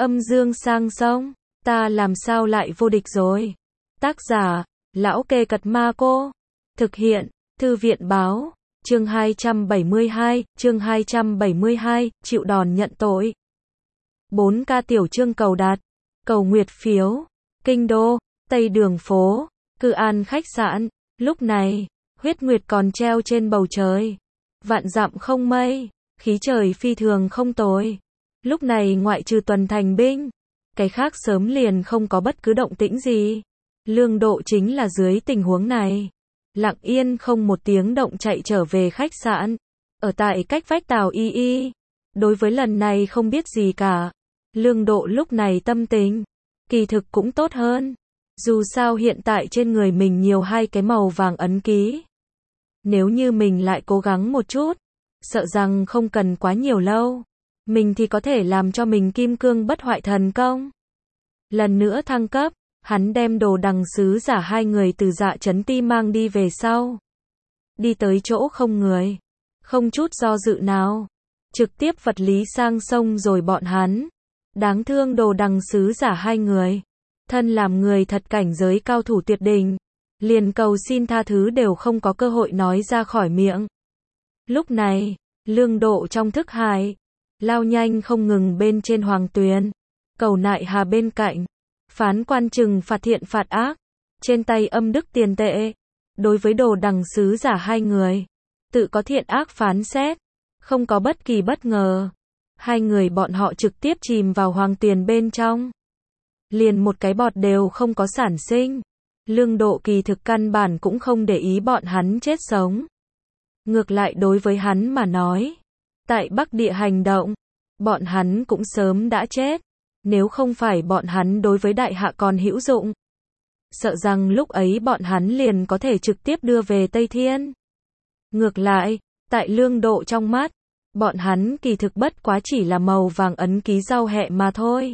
Âm dương sang sông, ta làm sao lại vô địch rồi. Tác giả, Lão Kê Cật Ma Cô. Thực hiện, Thư viện báo. Chương 272, chịu đòn nhận tội. 4K tiểu chương cầu đạt, cầu nguyệt phiếu. Kinh đô, Tây Đường phố, Cự An khách sạn. Lúc này, huyết nguyệt còn treo trên bầu trời. Vạn dặm không mây, khí trời phi thường không tồi. Lúc này ngoại trừ tuần thành binh, cái khác sớm liền không có bất cứ động tĩnh gì. Lương Độ chính là dưới tình huống này, lặng yên không một tiếng động chạy trở về khách sạn, ở tại cách vách Tào Y Y. Đối với lần này không biết gì cả, Lương Độ lúc này tâm tình, kỳ thực cũng tốt hơn. Dù sao hiện tại trên người mình nhiều hai cái màu vàng ấn ký. Nếu như mình lại cố gắng một chút, sợ rằng không cần quá nhiều lâu, mình thì có thể làm cho mình kim cương bất hoại thần công. Lần nữa thăng cấp, hắn đem Đồ Đằng sứ giả hai người từ Dạ Chấn Ti mang đi về sau. Đi tới chỗ không người, không chút do dự nào, trực tiếp vật lý sang sông rồi bọn hắn. Đáng thương Đồ Đằng sứ giả hai người, thân làm người thật cảnh giới cao thủ tuyệt đỉnh, liền cầu xin tha thứ đều không có cơ hội nói ra khỏi miệng. Lúc này, Lương Độ trong thức hải, lao nhanh không ngừng bên trên hoàng tuyền, cầu nại hà bên cạnh, phán quan trừng phạt thiện phạt ác, trên tay âm đức tiền tệ. Đối với Đồ Đằng sứ giả hai người, tự có thiện ác phán xét, không có bất kỳ bất ngờ. Hai người bọn họ trực tiếp chìm vào hoàng tuyền bên trong, liền một cái bọt đều không có sản sinh. Lương Độ kỳ thực căn bản cũng không để ý bọn hắn chết sống. Ngược lại đối với hắn mà nói, tại Bắc Địa hành động, bọn hắn cũng sớm đã chết. Nếu không phải bọn hắn đối với đại hạ còn hữu dụng, sợ rằng lúc ấy bọn hắn liền có thể trực tiếp đưa về Tây Thiên. Ngược lại, tại Lương Độ trong mắt, bọn hắn kỳ thực bất quá chỉ là màu vàng ấn ký rau hẹ mà thôi.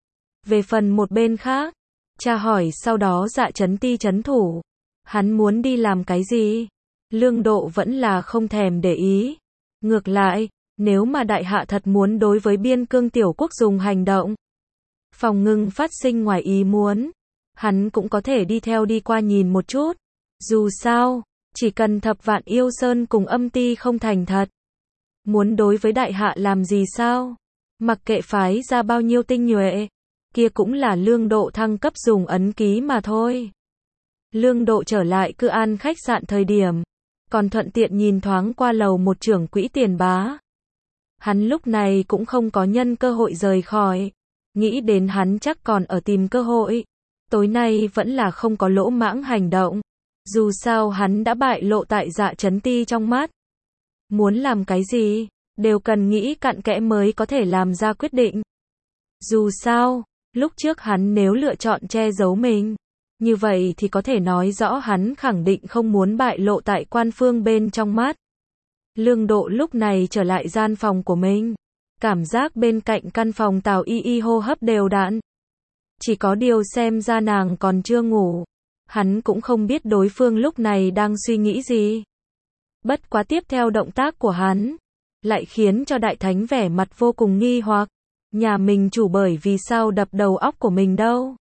Về phần một bên khác, tra hỏi sau đó Dạ Chấn Ti chấn thủ, hắn muốn đi làm cái gì? Lương Độ vẫn là không thèm để ý. Ngược lại, nếu mà đại hạ thật muốn đối với biên cương tiểu quốc dùng hành động, phòng ngưng phát sinh ngoài ý muốn, hắn cũng có thể đi theo đi qua nhìn một chút. Dù sao, chỉ cần Thập Vạn Yêu Sơn cùng Âm Ti không thành thật, muốn đối với đại hạ làm gì sao? Mặc kệ phái ra bao nhiêu tinh nhuệ, kia cũng là Lương Độ thăng cấp dùng ấn ký mà thôi. Lương Độ trở lại Cự An khách sạn thời điểm, còn thuận tiện nhìn thoáng qua lầu một trưởng quỹ Tiền Bá. Hắn lúc này cũng không có nhân cơ hội rời khỏi, nghĩ đến hắn chắc còn ở tìm cơ hội. Tối nay vẫn là không có lỗ mãng hành động, dù sao hắn đã bại lộ tại Dạ Chấn Ti trong mắt. Muốn làm cái gì, đều cần nghĩ cặn kẽ mới có thể làm ra quyết định. Dù sao, lúc trước hắn nếu lựa chọn che giấu mình, như vậy thì có thể nói rõ hắn khẳng định không muốn bại lộ tại quan phương bên trong mắt. Lương Độ lúc này trở lại gian phòng của mình, cảm giác bên cạnh căn phòng Tào Y Y hô hấp đều đặn. Chỉ có điều xem ra nàng còn chưa ngủ, hắn cũng không biết đối phương lúc này đang suy nghĩ gì. Bất quá tiếp theo động tác của hắn, lại khiến cho Đại Thánh vẻ mặt vô cùng nghi hoặc. Nhà mình chủ bởi vì sao đập đầu óc của mình đâu?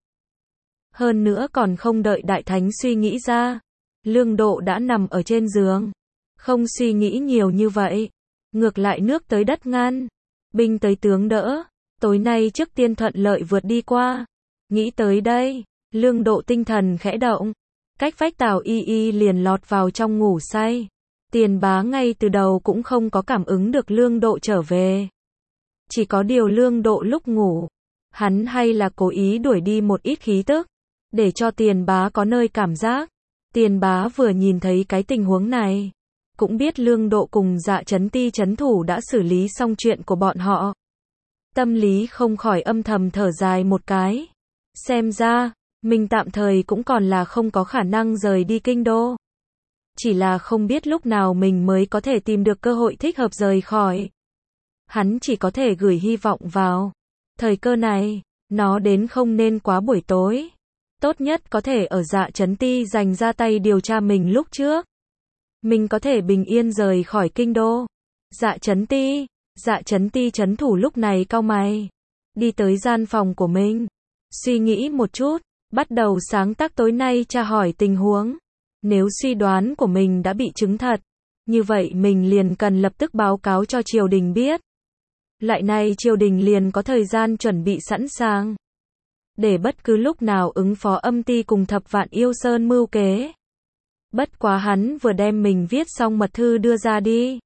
Hơn nữa còn không đợi Đại Thánh suy nghĩ ra, Lương Độ đã nằm ở trên giường, không suy nghĩ nhiều như vậy, ngược lại nước tới đất ngăn, binh tới tướng đỡ, tối nay trước tiên thuận lợi vượt đi qua. Nghĩ tới đây, Lương Độ tinh thần khẽ động, cách vách Tào Y Y liền lọt vào trong ngủ say. Tiền Bá ngay từ đầu cũng không có cảm ứng được Lương Độ trở về. Chỉ có điều Lương Độ lúc ngủ, hắn hay là cố ý đuổi đi một ít khí tức, để cho Tiền Bá có nơi cảm giác. Tiền Bá vừa nhìn thấy cái tình huống này, cũng biết Lương Độ cùng Dạ Chấn Ti chấn thủ đã xử lý xong chuyện của bọn họ. Tâm lý không khỏi âm thầm thở dài một cái. Xem ra, mình tạm thời cũng còn là không có khả năng rời đi kinh đô. Chỉ là không biết lúc nào mình mới có thể tìm được cơ hội thích hợp rời khỏi. Hắn chỉ có thể gửi hy vọng vào thời cơ này, nó đến không nên quá buổi tối. Tốt nhất có thể ở Dạ Chấn Ti dành ra tay điều tra mình lúc trước. Mình có thể bình yên rời khỏi kinh đô. Dạ Chấn Ti chấn thủ lúc này cau mày. đi tới gian phòng của mình. Suy nghĩ một chút, bắt đầu sáng tác tối nay tra hỏi tình huống. Nếu suy đoán của mình đã bị chứng thật, như vậy mình liền cần lập tức báo cáo cho triều đình biết. Lại này triều đình liền có thời gian chuẩn bị sẵn sàng, để bất cứ lúc nào ứng phó âm ty cùng Thập Vạn Yêu Sơn mưu kế. Bất quá hắn vừa đem mình viết xong mật thư đưa ra đi,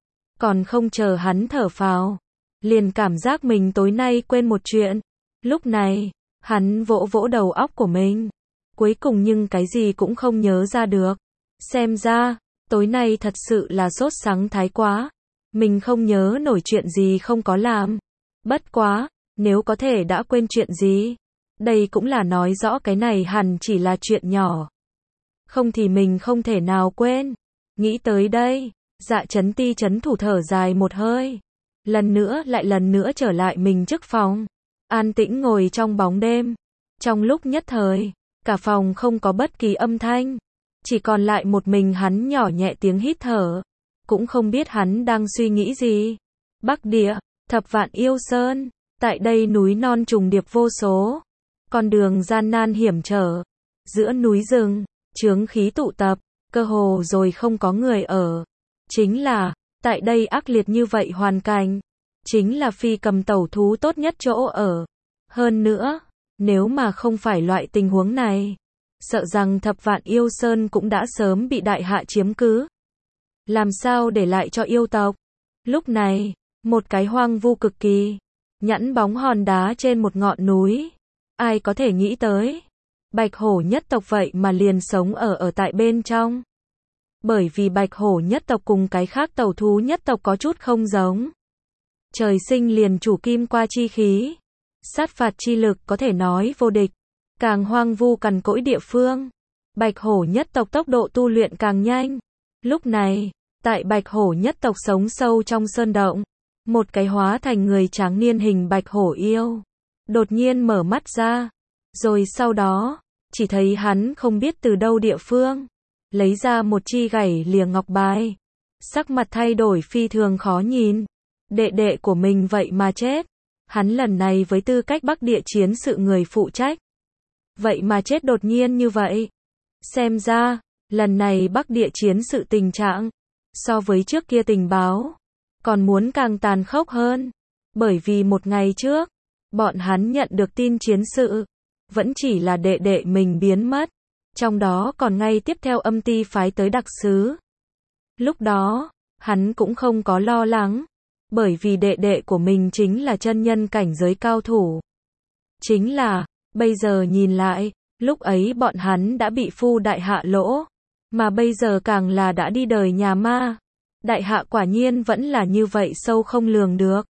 còn không chờ hắn thở phào, liền cảm giác mình tối nay quên một chuyện. Lúc này, hắn vỗ vỗ đầu óc của mình, cuối cùng nhưng cái gì cũng không nhớ ra được. Xem ra, tối nay thật sự là sốt sắng thái quá. Mình không nhớ nổi chuyện gì không có làm. Bất quá, nếu có thể đã quên chuyện gì, đây cũng là nói rõ cái này hẳn chỉ là chuyện nhỏ. Không thì mình không thể nào quên. Nghĩ tới đây, Dạ Chấn Ti chấn thủ thở dài một hơi. Lần nữa trở lại mình trước phòng. An tĩnh ngồi trong bóng đêm. Trong lúc nhất thời, cả phòng không có bất kỳ âm thanh. Chỉ còn lại một mình hắn nhỏ nhẹ tiếng hít thở. Cũng không biết hắn đang suy nghĩ gì. Bắc Địa, Thập Vạn Yêu Sơn. Tại đây núi non trùng điệp vô số. Con đường gian nan hiểm trở. Giữa núi rừng, chướng khí tụ tập, cơ hồ rồi không có người ở. Chính là, tại đây ác liệt như vậy hoàn cảnh, chính là phi cầm tẩu thú tốt nhất chỗ ở. Hơn nữa, nếu mà không phải loại tình huống này, sợ rằng Thập Vạn Yêu Sơn cũng đã sớm bị đại hạ chiếm cứ. Làm sao để lại cho yêu tộc? Lúc này, một cái hoang vu cực kỳ, nhẵn bóng hòn đá trên một ngọn núi. Ai có thể nghĩ tới, Bạch Hổ nhất tộc vậy mà liền sống ở tại bên trong. Bởi vì Bạch Hổ nhất tộc cùng cái khác tẩu thú nhất tộc có chút không giống. Trời sinh liền chủ kim qua chi khí, sát phạt chi lực có thể nói vô địch. Càng hoang vu cằn cỗi địa phương, Bạch Hổ nhất tộc tốc độ tu luyện càng nhanh. Lúc này, tại Bạch Hổ nhất tộc sống sâu trong sơn động, một cái hóa thành người tráng niên hình Bạch Hổ yêu đột nhiên mở mắt ra, rồi sau đó, chỉ thấy hắn không biết từ đâu địa phương, lấy ra một chi gảy lìa ngọc bài. Sắc mặt thay đổi phi thường khó nhìn. Đệ đệ của mình vậy mà chết. Hắn lần này với tư cách Bắc Địa chiến sự người phụ trách, vậy mà chết đột nhiên như vậy. Xem ra, lần này Bắc Địa chiến sự tình trạng, so với trước kia tình báo, còn muốn càng tàn khốc hơn. Bởi vì một ngày trước, bọn hắn nhận được tin chiến sự, vẫn chỉ là đệ đệ mình biến mất. Trong đó còn ngay tiếp theo âm ty phái tới đặc sứ. Lúc đó, hắn cũng không có lo lắng, bởi vì đệ đệ của mình chính là chân nhân cảnh giới cao thủ. Chính là, bây giờ nhìn lại, lúc ấy bọn hắn đã bị Phu đại hạ lỗ, mà bây giờ càng là đã đi đời nhà ma. Đại hạ quả nhiên vẫn là như vậy sâu không lường được,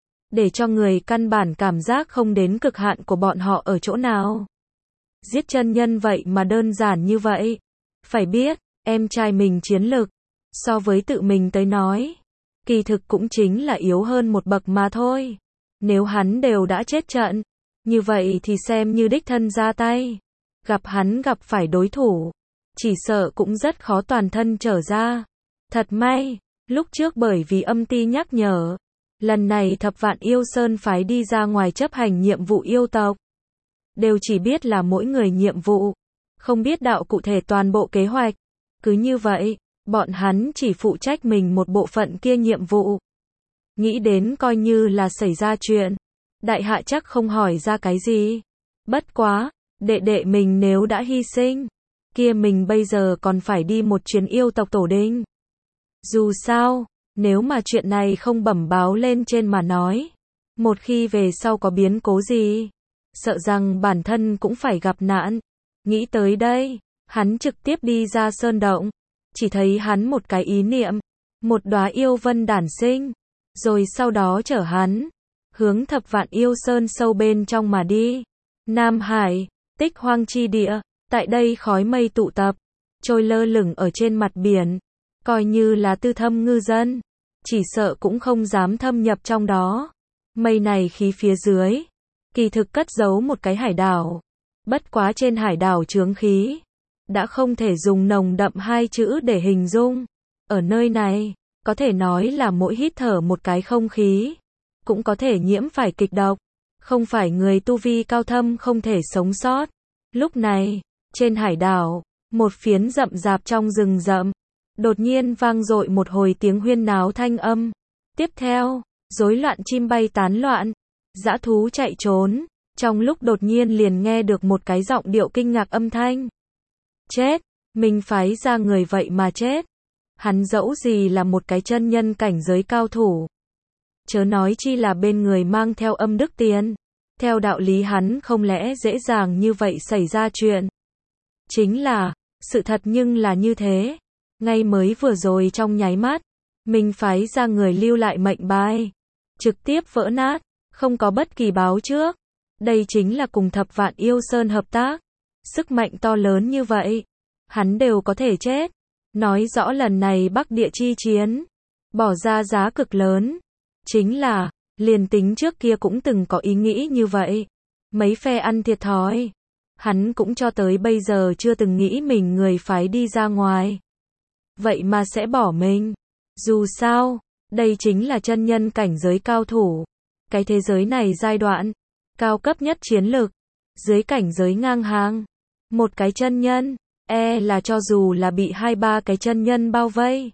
để cho người căn bản cảm giác không đến cực hạn của bọn họ ở chỗ nào. Giết chân nhân vậy mà đơn giản như vậy. Phải biết, em trai mình chiến lực, so với tự mình tới nói, kỳ thực cũng chính là yếu hơn một bậc mà thôi. Nếu hắn đều đã chết trận, như vậy thì xem như đích thân ra tay. Gặp hắn gặp phải đối thủ, chỉ sợ cũng rất khó toàn thân trở ra. Thật may, lúc trước bởi vì âm ty nhắc nhở, lần này Thập Vạn Yêu Sơn phái đi ra ngoài chấp hành nhiệm vụ yêu tộc. Đều chỉ biết là mỗi người nhiệm vụ, không biết đạo cụ thể toàn bộ kế hoạch. Cứ như vậy, bọn hắn chỉ phụ trách mình một bộ phận kia nhiệm vụ. Nghĩ đến coi như là xảy ra chuyện, đại hạ chắc không hỏi ra cái gì. Bất quá, đệ đệ mình nếu đã hy sinh, kia mình bây giờ còn phải đi một chuyến yêu tộc tổ đình. Dù sao, nếu mà chuyện này không bẩm báo lên trên mà nói, một khi về sau có biến cố gì, sợ rằng bản thân cũng phải gặp nạn. Nghĩ tới đây, hắn trực tiếp đi ra sơn động. Chỉ thấy hắn một cái ý niệm, một đóa yêu vân đản sinh, rồi sau đó chở hắn hướng Thập Vạn Yêu Sơn sâu bên trong mà đi. Nam Hải, Tích Hoang chi địa, tại đây khói mây tụ tập, trôi lơ lửng ở trên mặt biển, coi như là tư thâm ngư dân, chỉ sợ cũng không dám thâm nhập trong đó. Mây này khí phía dưới, kỳ thực cất giấu một cái hải đảo. Bất quá trên hải đảo chướng khí, đã không thể dùng nồng đậm hai chữ để hình dung. Ở nơi này, có thể nói là mỗi hít thở một cái không khí, cũng có thể nhiễm phải kịch độc. không phải người tu vi cao thâm không thể sống sót. Lúc này, trên hải đảo, một phiến rậm rạp trong rừng rậm, đột nhiên vang dội một hồi tiếng huyên náo thanh âm. Tiếp theo, rối loạn chim bay tán loạn, dã thú chạy trốn, trong lúc đột nhiên liền nghe được một cái giọng điệu kinh ngạc âm thanh. Chết, mình phái ra người vậy mà chết. Hắn dẫu gì là một cái chân nhân cảnh giới cao thủ. Chớ nói chi là bên người mang theo âm đức tiền. Theo đạo lý hắn không lẽ dễ dàng như vậy xảy ra chuyện. Chính là, sự thật nhưng là như thế. Ngay mới vừa rồi trong nháy mắt, mình phái ra người lưu lại mệnh bài. Trực tiếp vỡ nát, không có bất kỳ báo trước. Đây chính là cùng Thập Vạn Yêu Sơn hợp tác. Sức mạnh to lớn như vậy, hắn đều có thể chết. Nói rõ lần này Bắc Địa chi chiến, bỏ ra giá cực lớn. Chính là, liền tính trước kia cũng từng có ý nghĩ như vậy. Mấy phe ăn thiệt thòi. Hắn cũng cho tới bây giờ chưa từng nghĩ mình người phái đi ra ngoài. Vậy mà sẽ bỏ mình. Dù sao, đây chính là chân nhân cảnh giới cao thủ. Cái thế giới này giai đoạn, cao cấp nhất chiến lực. Dưới cảnh giới ngang hàng. Một cái chân nhân, là cho dù là bị 2-3 cái chân nhân bao vây.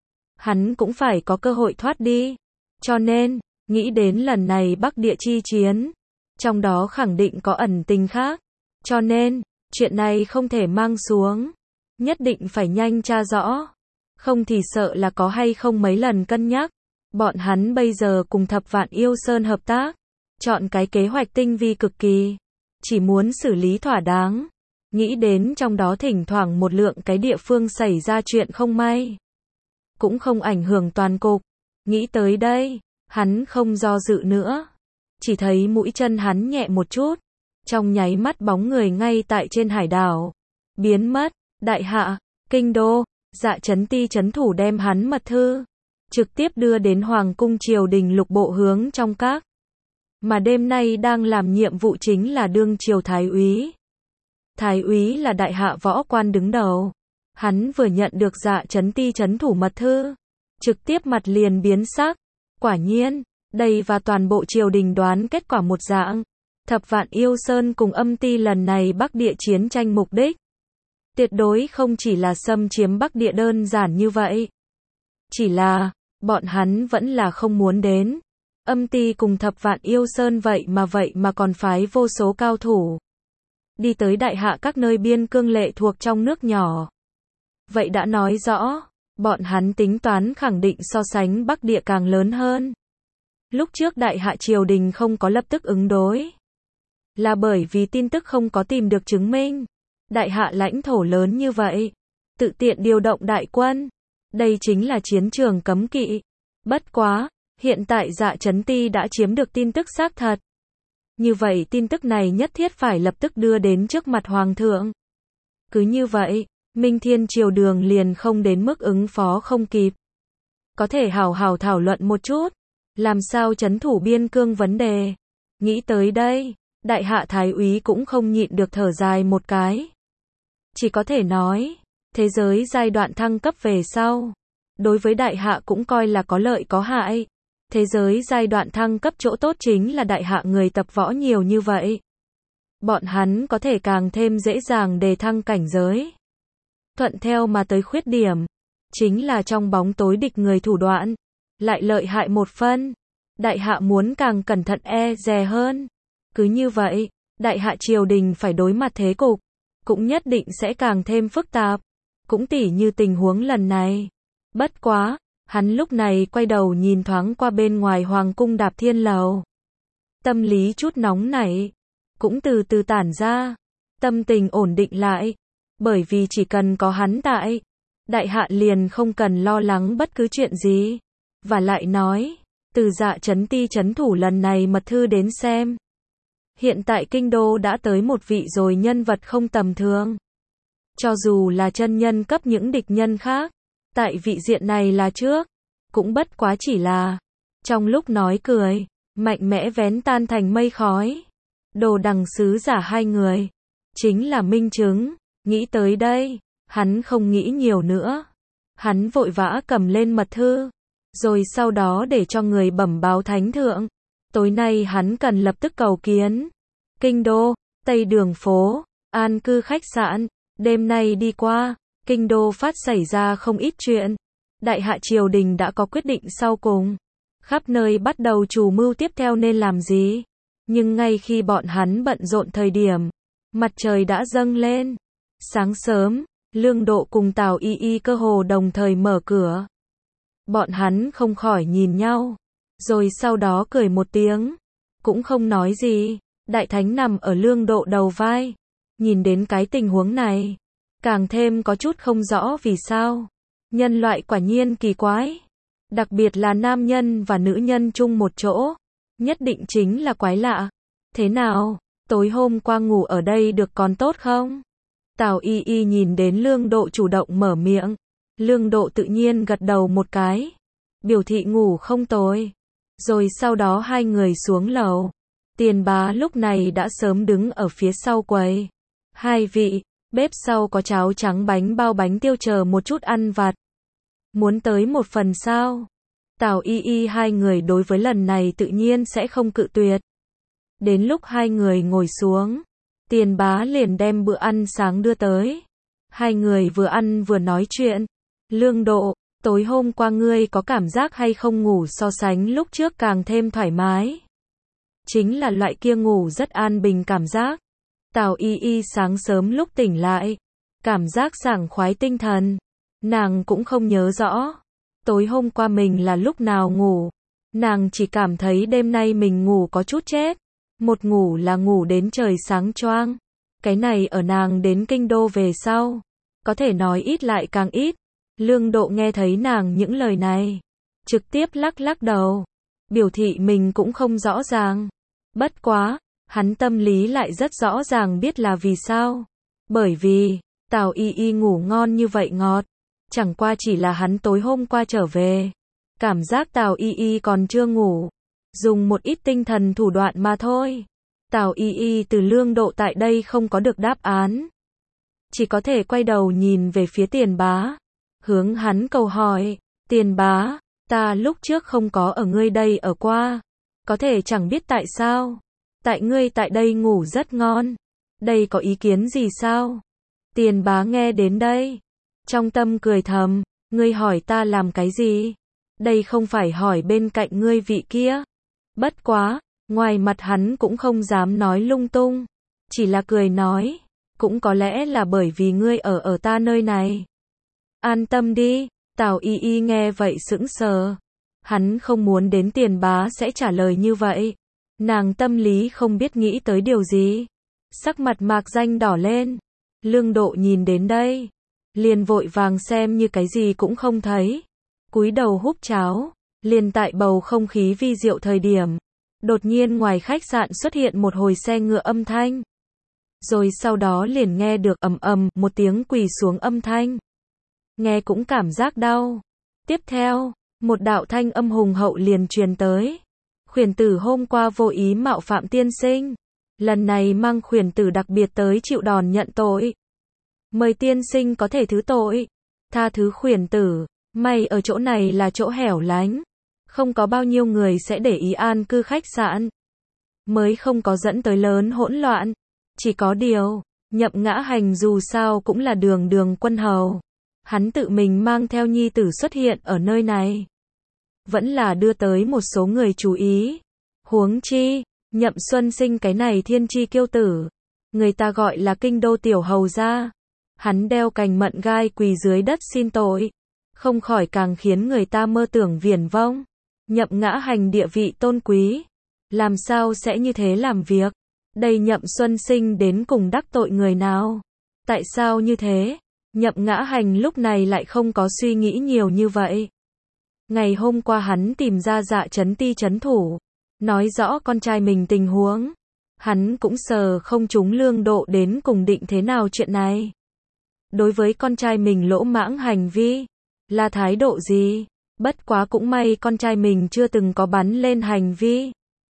Hắn cũng phải có cơ hội thoát đi. Cho nên, nghĩ đến lần này Bắc Địa chi chiến. Trong đó khẳng định có ẩn tình khác. Cho nên, chuyện này không thể mang xuống. Nhất định phải nhanh tra rõ. Không thì sợ là có hay không mấy lần cân nhắc. Bọn hắn bây giờ cùng Thập Vạn Yêu Sơn hợp tác. Chọn cái kế hoạch tinh vi cực kỳ. Chỉ muốn xử lý thỏa đáng. Nghĩ đến trong đó thỉnh thoảng một lượng cái địa phương xảy ra chuyện không may. Cũng không ảnh hưởng toàn cục. Nghĩ tới đây, hắn không do dự nữa. Chỉ thấy mũi chân hắn nhẹ một chút. Trong nháy mắt bóng người ngay tại trên hải đảo. Biến mất, đại hạ, kinh đô, Dạ Chấn Ti chấn thủ đem hắn mật thư. Trực tiếp đưa đến Hoàng cung triều đình lục bộ hướng trong các. Mà đêm nay đang làm nhiệm vụ chính là đương triều thái úy. Thái úy là đại hạ võ quan đứng đầu. Hắn vừa nhận được Dạ Chấn Ti chấn thủ mật thư. Trực tiếp mặt liền biến sắc. Quả nhiên, đây và toàn bộ triều đình đoán kết quả một dạng. Thập Vạn Yêu Sơn cùng Âm Ti lần này Bắc Địa chiến tranh mục đích. Tuyệt đối không chỉ là xâm chiếm Bắc Địa đơn giản như vậy. Chỉ là, bọn hắn vẫn là không muốn đến. Âm Ti cùng Thập Vạn Yêu Sơn vậy mà còn phái vô số cao thủ. Đi tới đại hạ các nơi biên cương lệ thuộc trong nước nhỏ. Vậy đã nói rõ, bọn hắn tính toán khẳng định so sánh Bắc Địa càng lớn hơn. Lúc trước đại hạ triều đình không có lập tức ứng đối. Là bởi vì tin tức không có tìm được chứng minh. Đại hạ lãnh thổ lớn như vậy. Tự tiện điều động đại quân. Đây chính là chiến trường cấm kỵ. Bất quá, hiện tại Dạ Chấn Ti đã chiếm được tin tức xác thật. Như vậy tin tức này nhất thiết phải lập tức đưa đến trước mặt Hoàng thượng. Cứ như vậy, Minh Thiên Triều Đường liền không đến mức ứng phó không kịp. Có thể hào hào thảo luận một chút. Làm sao trấn thủ biên cương vấn đề. Nghĩ tới đây, đại hạ thái úy cũng không nhịn được thở dài một cái. Chỉ có thể nói, thế giới giai đoạn thăng cấp về sau. Đối với đại hạ cũng coi là có lợi có hại. Thế giới giai đoạn thăng cấp chỗ tốt chính là đại hạ người tập võ nhiều như vậy. Bọn hắn có thể càng thêm dễ dàng đề thăng cảnh giới. Thuận theo mà tới khuyết điểm. Chính là trong bóng tối địch người thủ đoạn. Lại lợi hại một phân. Đại hạ muốn càng cẩn thận dè hơn. Cứ như vậy, đại hạ triều đình phải đối mặt thế cục. Cũng nhất định sẽ càng thêm phức tạp. Cũng tỉ như tình huống lần này. Bất quá, hắn lúc này quay đầu nhìn thoáng qua bên ngoài Hoàng cung Đạp Thiên Lầu. Tâm lý chút nóng nảy. Cũng từ từ tản ra. Tâm tình ổn định lại. Bởi vì chỉ cần có hắn tại. Đại hạ liền không cần lo lắng bất cứ chuyện gì. Và lại nói, từ Dạ Chấn Ti chấn thủ lần này mật thư đến xem. Hiện tại kinh đô đã tới một vị rồi nhân vật không tầm thường. Cho dù là chân nhân cấp những địch nhân khác, tại vị diện này là trước, cũng bất quá chỉ là, trong lúc nói cười, mạnh mẽ vén tan thành mây khói. Đồ đằng sứ giả hai người, chính là minh chứng. Nghĩ tới đây, hắn không nghĩ nhiều nữa. Hắn vội vã cầm lên mật thư, rồi sau đó để cho người bẩm báo thánh thượng. Tối nay hắn cần lập tức cầu kiến. Kinh đô, Tây Đường phố, an cư khách sạn, đêm nay đi qua, kinh đô phát xảy ra không ít chuyện. Đại hạ triều đình đã có quyết định sau cùng. Khắp nơi bắt đầu chủ mưu tiếp theo nên làm gì. Nhưng ngay khi bọn hắn bận rộn thời điểm, mặt trời đã dâng lên. Sáng sớm, Lương Độ cùng Tào Y Y cơ hồ đồng thời mở cửa. Bọn hắn không khỏi nhìn nhau, rồi sau đó cười một tiếng, cũng không nói gì. Đại thánh nằm ở Lương Độ đầu vai, nhìn đến cái tình huống này, càng thêm có chút không rõ vì sao. Nhân loại quả nhiên kỳ quái, đặc biệt là nam nhân và nữ nhân chung một chỗ, nhất định chính là quái lạ. Thế nào, tối hôm qua ngủ ở đây được còn tốt không? Tào Y Y nhìn đến Lương Độ chủ động mở miệng, Lương Độ tự nhiên gật đầu một cái, biểu thị ngủ không tồi. Rồi sau đó hai người xuống lầu. Tiền Bá lúc này đã sớm đứng ở phía sau quầy. Hai vị, bếp sau có cháo trắng bánh bao bánh tiêu chờ một chút ăn vặt. Muốn tới một phần sao? Tào Y Y hai người đối với lần này tự nhiên sẽ không cự tuyệt. Đến lúc hai người ngồi xuống, Tiền Bá liền đem bữa ăn sáng đưa tới. Hai người vừa ăn vừa nói chuyện. Lương Độ, tối hôm qua ngươi có cảm giác hay không ngủ so sánh lúc trước càng thêm thoải mái? Chính là loại kia ngủ rất an bình cảm giác. Tào Y Y sáng sớm lúc tỉnh lại, cảm giác sảng khoái tinh thần. Nàng cũng không nhớ rõ tối hôm qua mình là lúc nào ngủ. Nàng chỉ cảm thấy đêm nay mình ngủ có chút chết. Một ngủ là ngủ đến trời sáng choang. Cái này ở nàng đến kinh đô về sau, có thể nói ít lại càng ít. Lương Độ nghe thấy nàng những lời này, trực tiếp lắc lắc đầu, biểu thị mình cũng không rõ ràng. Bất quá, hắn tâm lý lại rất rõ ràng biết là vì sao. Bởi vì, Tào Y Y ngủ ngon như vậy ngọt. Chẳng qua chỉ là hắn tối hôm qua trở về, cảm giác Tào Y Y còn chưa ngủ, dùng một ít tinh thần thủ đoạn mà thôi. Tào Y Y từ Lương Độ tại đây không có được đáp án, chỉ có thể quay đầu nhìn về phía Tiền Bá, hướng hắn cầu hỏi. Tiền Bá, ta lúc trước không có ở ngươi đây ở qua, có thể chẳng biết tại sao, tại ngươi tại đây ngủ rất ngon, đây có ý kiến gì sao? Tiền Bá nghe đến đây, trong tâm cười thầm, ngươi hỏi ta làm cái gì? Đây không phải hỏi bên cạnh ngươi vị kia. Bất quá, ngoài mặt hắn cũng không dám nói lung tung, chỉ là cười nói, cũng có lẽ là bởi vì ngươi ở ta nơi này. An tâm đi. Tào Y Y nghe vậy sững sờ. Hắn không muốn đến Tiền Bá sẽ trả lời như vậy. Nàng tâm lý không biết nghĩ tới điều gì. Sắc mặt mạc danh đỏ lên. Lương Độ nhìn đến đây, liền vội vàng xem như cái gì cũng không thấy. Cúi đầu húp cháo. Liền tại bầu không khí vi diệu thời điểm, đột nhiên ngoài khách sạn xuất hiện một hồi xe ngựa âm thanh. Rồi sau đó liền nghe được ầm ầm một tiếng quỳ xuống âm thanh. Nghe cũng cảm giác đau. Tiếp theo, một đạo thanh âm hùng hậu liền truyền tới. Khuyển tử hôm qua vô ý mạo phạm tiên sinh. Lần này mang khuyển tử đặc biệt tới chịu đòn nhận tội. Mời tiên sinh có thể thứ tội. Tha thứ khuyển tử. May ở chỗ này là chỗ hẻo lánh. Không có bao nhiêu người sẽ để ý an cư khách sạn. Mới không có dẫn tới lớn hỗn loạn. Chỉ có điều, Nhậm Ngã Hành dù sao cũng là đường đường quân hầu. Hắn tự mình mang theo nhi tử xuất hiện ở nơi này. Vẫn là đưa tới một số người chú ý. Huống chi, Nhậm Xuân Sinh cái này thiên chi kiêu tử. Người ta gọi là kinh đô tiểu hầu gia. Hắn đeo cành mận gai quỳ dưới đất xin tội. Không khỏi càng khiến người ta mơ tưởng viển vông. Nhậm Ngã Hành địa vị tôn quý. Làm sao sẽ như thế làm việc? Đây Nhậm Xuân Sinh đến cùng đắc tội người nào? Tại sao như thế? Nhậm Ngã Hành lúc này lại không có suy nghĩ nhiều như vậy. Ngày hôm qua hắn tìm ra Dạ Chấn Ti trấn thủ, nói rõ con trai mình tình huống. Hắn cũng sờ không trúng Lương Độ đến cùng định thế nào chuyện này. Đối với con trai mình lỗ mãng hành vi, là thái độ gì? Bất quá cũng may con trai mình chưa từng có bắn lên hành vi.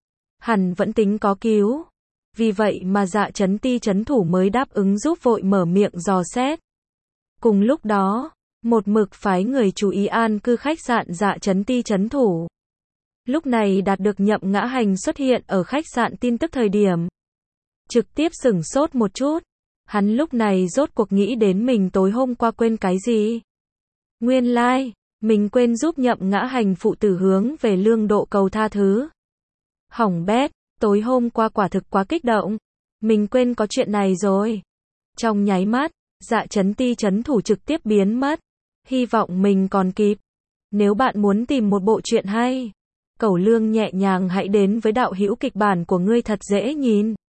Hẳn vẫn tính có cứu. Vì vậy mà Dạ Chấn Ti trấn thủ mới đáp ứng giúp vội mở miệng dò xét. Cùng lúc đó, một mực phái người chú ý an cư khách sạn Dạ Chấn Ti trấn thủ. Lúc này đạt được Nhậm Ngã Hành xuất hiện ở khách sạn tin tức thời điểm. Trực tiếp sửng sốt một chút. Hắn lúc này rốt cuộc nghĩ đến mình tối hôm qua quên cái gì. Nguyên lai, mình quên giúp Nhậm Ngã Hành phụ tử hướng về Lương Độ cầu tha thứ. Hỏng bét, tối hôm qua quả thực quá kích động. Mình quên có chuyện này rồi. Trong nháy mắt, Dạ Chấn Ti chấn thủ trực tiếp biến mất. Hy vọng mình còn kịp. Nếu bạn muốn tìm một bộ truyện hay, Cẩu Lương nhẹ nhàng hãy đến với đạo hữu kịch bản của ngươi thật dễ nhìn.